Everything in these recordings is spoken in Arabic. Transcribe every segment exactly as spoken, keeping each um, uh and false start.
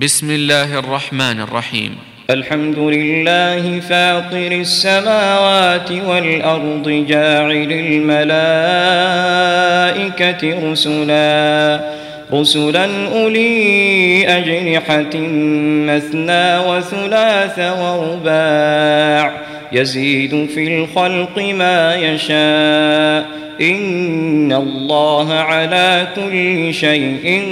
بسم الله الرحمن الرحيم. الحمد لله فاطر السماوات والأرض جاعل الملائكة رسلا رسلا أولي أجنحة مثنى وثلاث ورباع يزيد في الخلق ما يشاء إن الله على كل شيء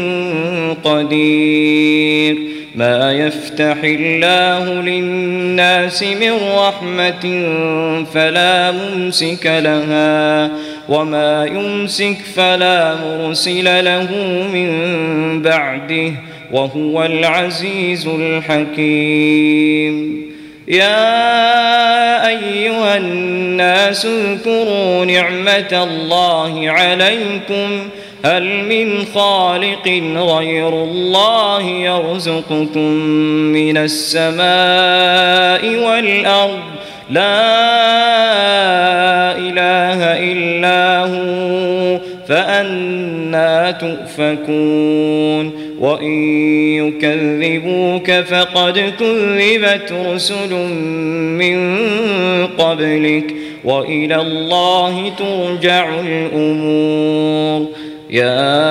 قدير. ما يفتح الله للناس من رحمة فلا ممسك لها وما يمسك فلا مرسل له من بعده وهو العزيز الحكيم. يا أيها الناس اذكروا نعمة الله عليكم هل من خالق غير الله يرزقكم من السماء والأرض لا إله إلا هو فأنى تؤفكون. وإن يكذبوك فقد كذبت رسل من قبلك وإلى الله ترجع الأمور. يا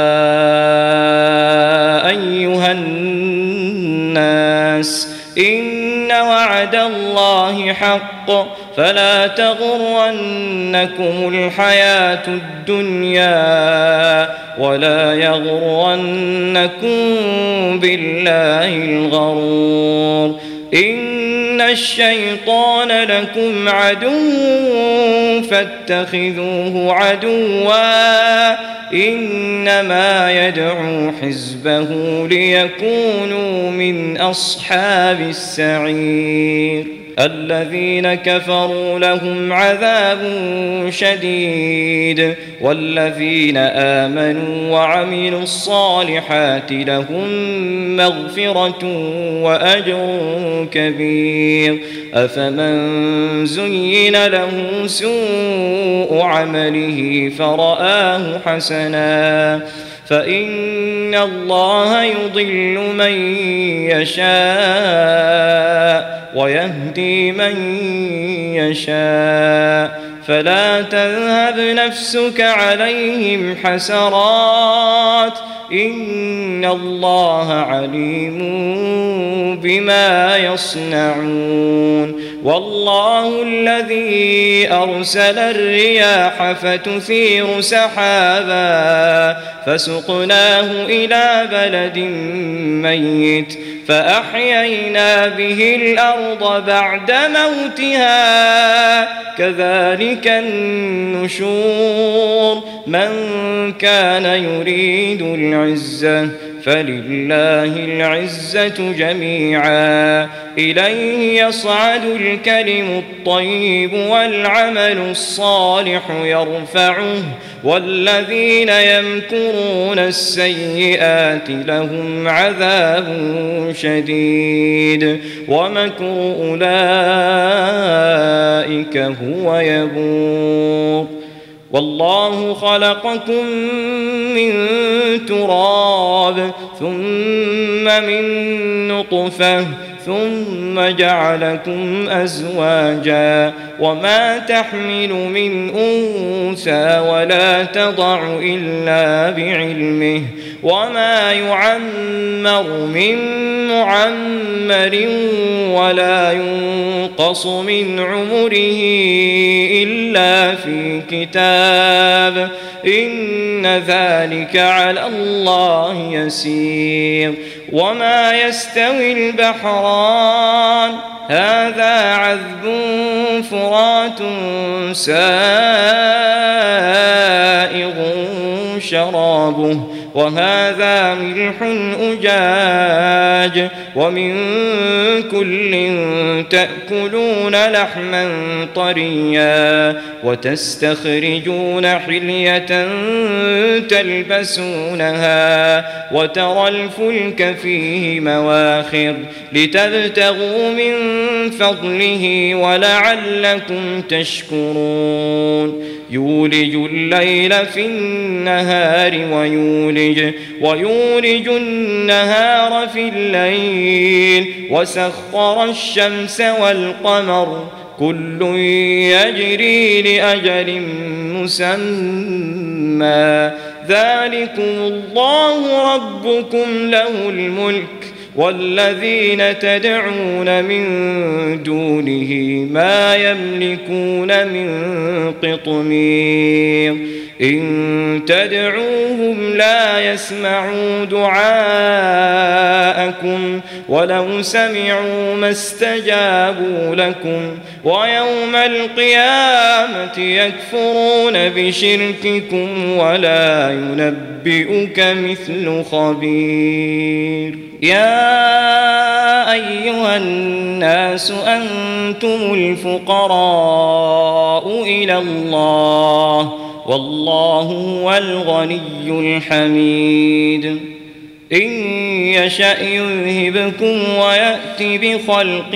أيها الناس إن وعد الله حق فلا تغرنكم الحياة الدنيا ولا يغرنكم بالله الغرور. إن الشيطان لكم عدو فاتخذوه عدوا إنما يدعو حزبه ليكونوا من أصحاب السعير. الذين كفروا لهم عذاب شديد والذين آمنوا وعملوا الصالحات لهم مغفرة وأجر كبير. أفمن زين له سوء عمله فرآه حسنا فإن الله يضل من يشاء ويهدي من يشاء فلا تذهب نفسك عليهم حسرات إن الله عليم بما يصنعون. والله الذي أرسل الرياح فتثير سحابا فسقناه إلى بلد ميت فأحيينا به الأرض بعد موتها كذلك النشور. من كان يريد العزة فلله العزة جميعا إليه يصعد الكلم الطيب والعمل الصالح يرفعه والذين يمكرون السيئات لهم عذاب شديد ومكر أولئك هو يبور. والله خلقكم من تراب ثم من نطفة ثم جعلكم أزواجا وما تحمل من أنثى ولا تضع إلا بعلمه وما يعمر من معمر ولا ينقص من عمره إلا في كتاب إن ذلك على الله يسير. وما يستوي البحران هذا عذب فرات سائغ شرابه وهذا ملح أجاج ومن كل تأكلون لحما طريا وتستخرجون حلية تلبسونها وترى الفلك فيه مواخر لتبتغوا من فضله ولعلكم تشكرون. يولج الليل في النهار ويولج, ويولج النهار في الليل وسخر الشمس والقمر كل يجري لأجل مسمى ذلكم الله ربكم له الملك والذين تدعون من دونه ما يملكون من قطمير إن تدعوهم لا يسمعوا دعاءكم ولو سمعوا ما استجابوا لكم ويوم القيامة يكفرون بشرككم ولا ينبئك مثل خبير. يا أيها الناس أنتم الفقراء إلى الله والله هو الغني الحميد إن يشأ يذهبكم ويأتي بخلق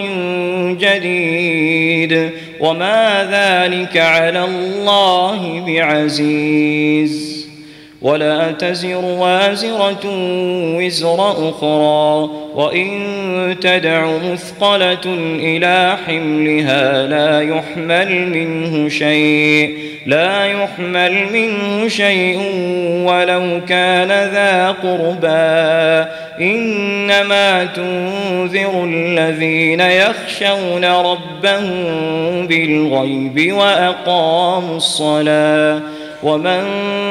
جديد وما ذلك على الله بعزيز. ولا تزر وازرة وزر أخرى وإن تدع مثقلة إلى حملها لا يحمل منه شيء لا يحمل منه شيء ولو كان ذا قربى إنما تنذر الذين يخشون ربهم بالغيب وأقاموا الصلاة ومن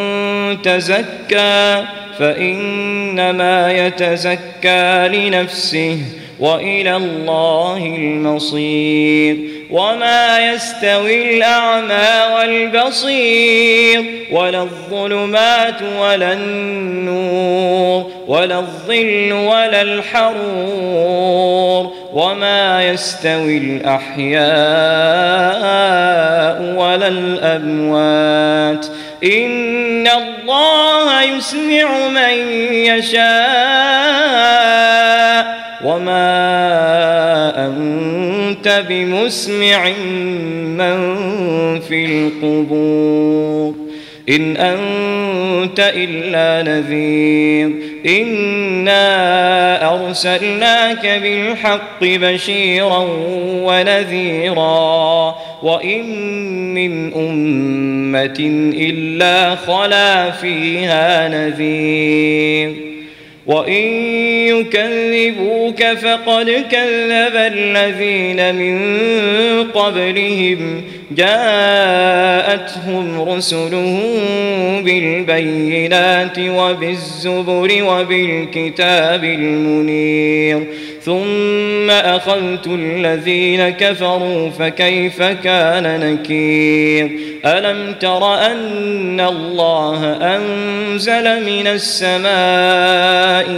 تزكى فإنما يتزكى لنفسه وإلى الله المصير. وما يستوي الأعمى والبصير ولا الظلمات ولا النور ولا الظل ولا الحرور وما يستوي الأحياء ولا الأموات إن الله يسمع من يشاء وما أنت بمسمع من في القبور إن أنت إلا نذير إنا أرسلناك بالحق بشيرا ونذيرا وإن من أمة إلا خلا فيها نذير وإن يكذبوك فقد كذب الذين من قبلهم جاءتهم رسلهم بالبينات وبالزبر وبالكتاب المنير ثم أخذت الذين كفروا فكيف كان نكير. ألم تر أن الله أنزل من السماء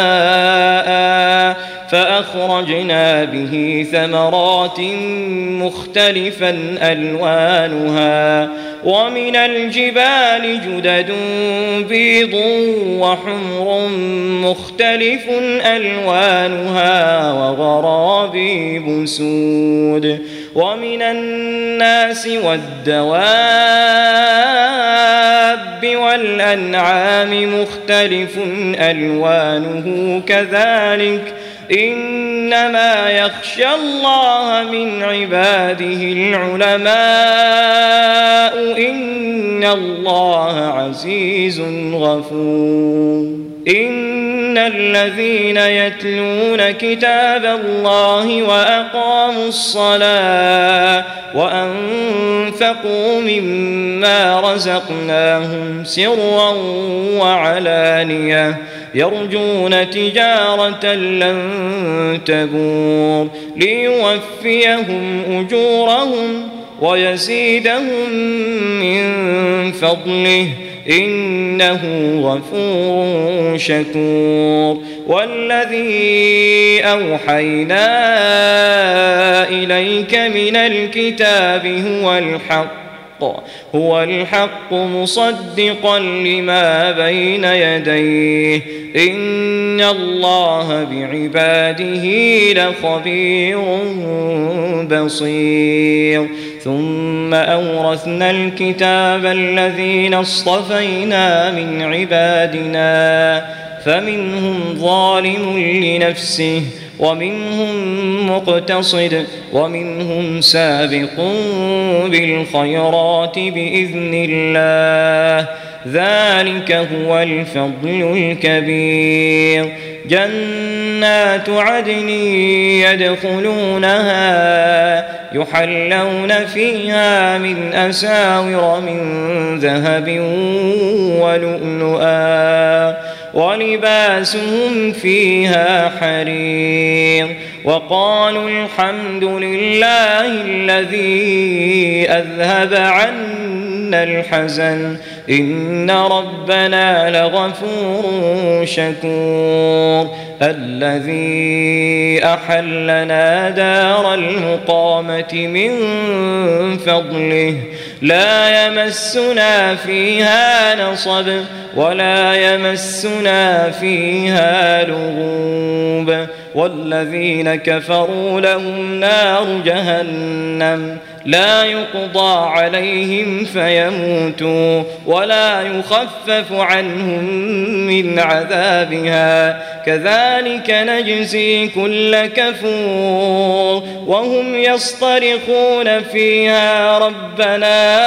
ماء فأخرجنا به ثمرات مختلفا ألوانها ومن الجبال جدد بيض وحمر مختلف ألوانها وغرابيب سود ومن الناس والدواب والأنعام مختلف ألوانه كذلك إنما يخشى الله من عباده العلماء إن الله عزيز غفور. إن الذين يتلون كتاب الله وأقاموا الصلاة وأنفقوا مما رزقناهم سرا وعلانية يرجون تجارة لن تبور ليوفيهم أجورهم ويزيدهم من فضله إنه غفور شكور. والذي أوحينا إليك من الكتاب هو الحق هو الحق مصدقا لما بين يديه إن الله بعباده لخبير بصير ثم أورثنا الكتاب الذين اصطفينا من عبادنا فمنهم ظالم لنفسه ومنهم مقتصد ومنهم سابق بالخيرات بإذن الله ذلك هو الفضل الكبير جنات عدن يدخلونها يحلون فيها من أساور من ذهب ولؤلؤا ولباسهم فيها حرير وقالوا الحمد لله الذي أذهب عنا الحزن إن ربنا لغفور شكور الذي أحلنا دار المقامة من فضله لا يمسنا فيها نصب ولا يمسنا فيها لغوب والذين كفروا لهم نار جهنم لا يقضى عليهم فيموتوا ولا يخفف عنهم من عذابها كذلك نجزي كل كفور وهم يصطرخون فيها ربنا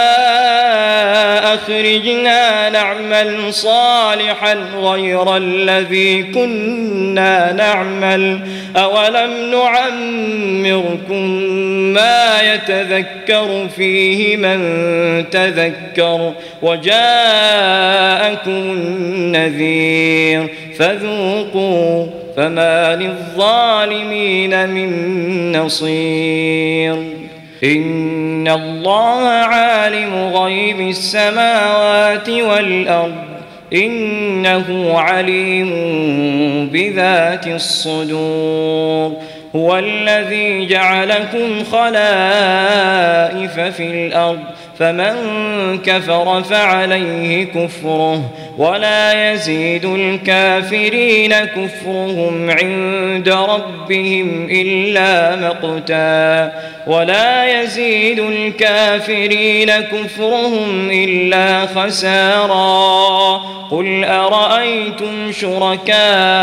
أخرجنا نعمل صالحا غير الذي كنا نعمل أولم نعمركم ما يتذكر فيه من تذكر وجاءكم النذير فذوقوا فما للظالمين من نصير إن الله عالم غيب السماوات والأرض إنه عليم بذات الصدور هو الذي جعلكم خلائف في الأرض فمن كفر فعليه كفره ولا يزيد الكافرين كفرهم عند ربهم إلا مقتا ولا يزيد الكافرين كفرهم إلا خسارا قل أرأيتم شركاءكم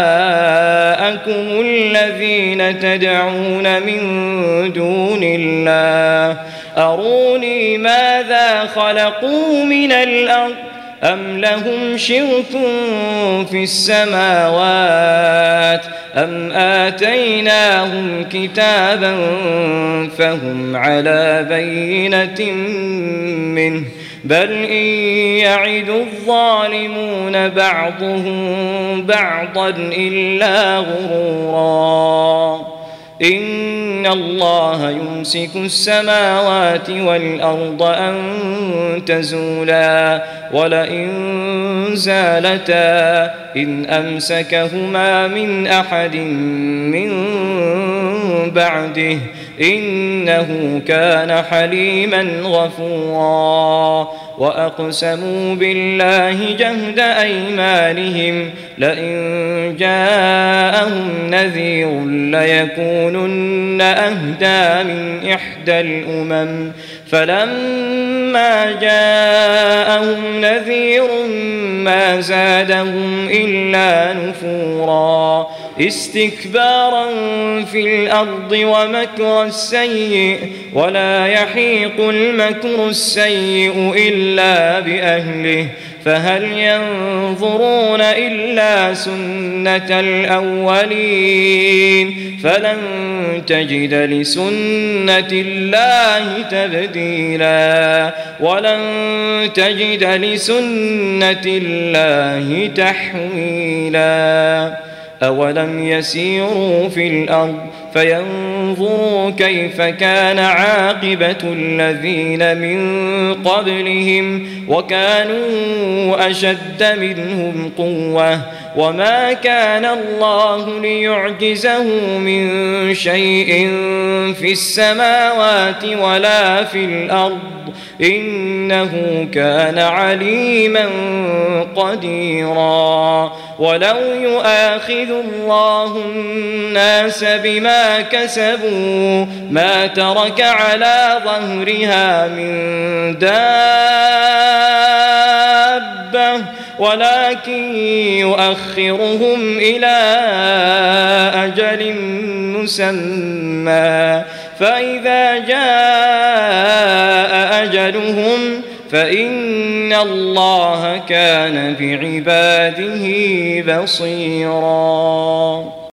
الذين تدعون من دون الله أروني ماذا خلقوا من الأرض أم لهم شرك في السماوات أم آتيناهم كتابا فهم على بينة منه بل إن يعد الظالمون بعضهم بعضا إلا غرورا إن الله يمسك السماوات والأرض أن تزولا ولئن زالتا إن أمسكهما من أحد من بعده إنه كان حليما غفورا وأقسموا بالله جهد أيمانهم لئن جاءهم نذير ليكونن أهدى من إحدى الأمم فلما جاءهم نذير ما زادهم إلا نفورا استكبارا في الأرض ومكر السيء ولا يحيق المكر السيء إلا بأهله فهل ينظرون إلا سنة الأولين فلن تجد لسنة الله تبديلا ولن تجد لسنة الله تحويلا أولم يسيروا في الأرض فينظروا كيف كان عاقبة الذين من قبلهم وكانوا أشد منهم قوة وما كان الله ليعجزه من شيء في السماوات ولا في الأرض إنه كان عليما قديرا. ولو يؤاخذ الله الناس بما كسبوا ما ترك على ظهرها من دابة ولكن يؤخرهم إلى أجل مسمى فإذا جاء أجلهم فإن الله كان بعباده بصيرا.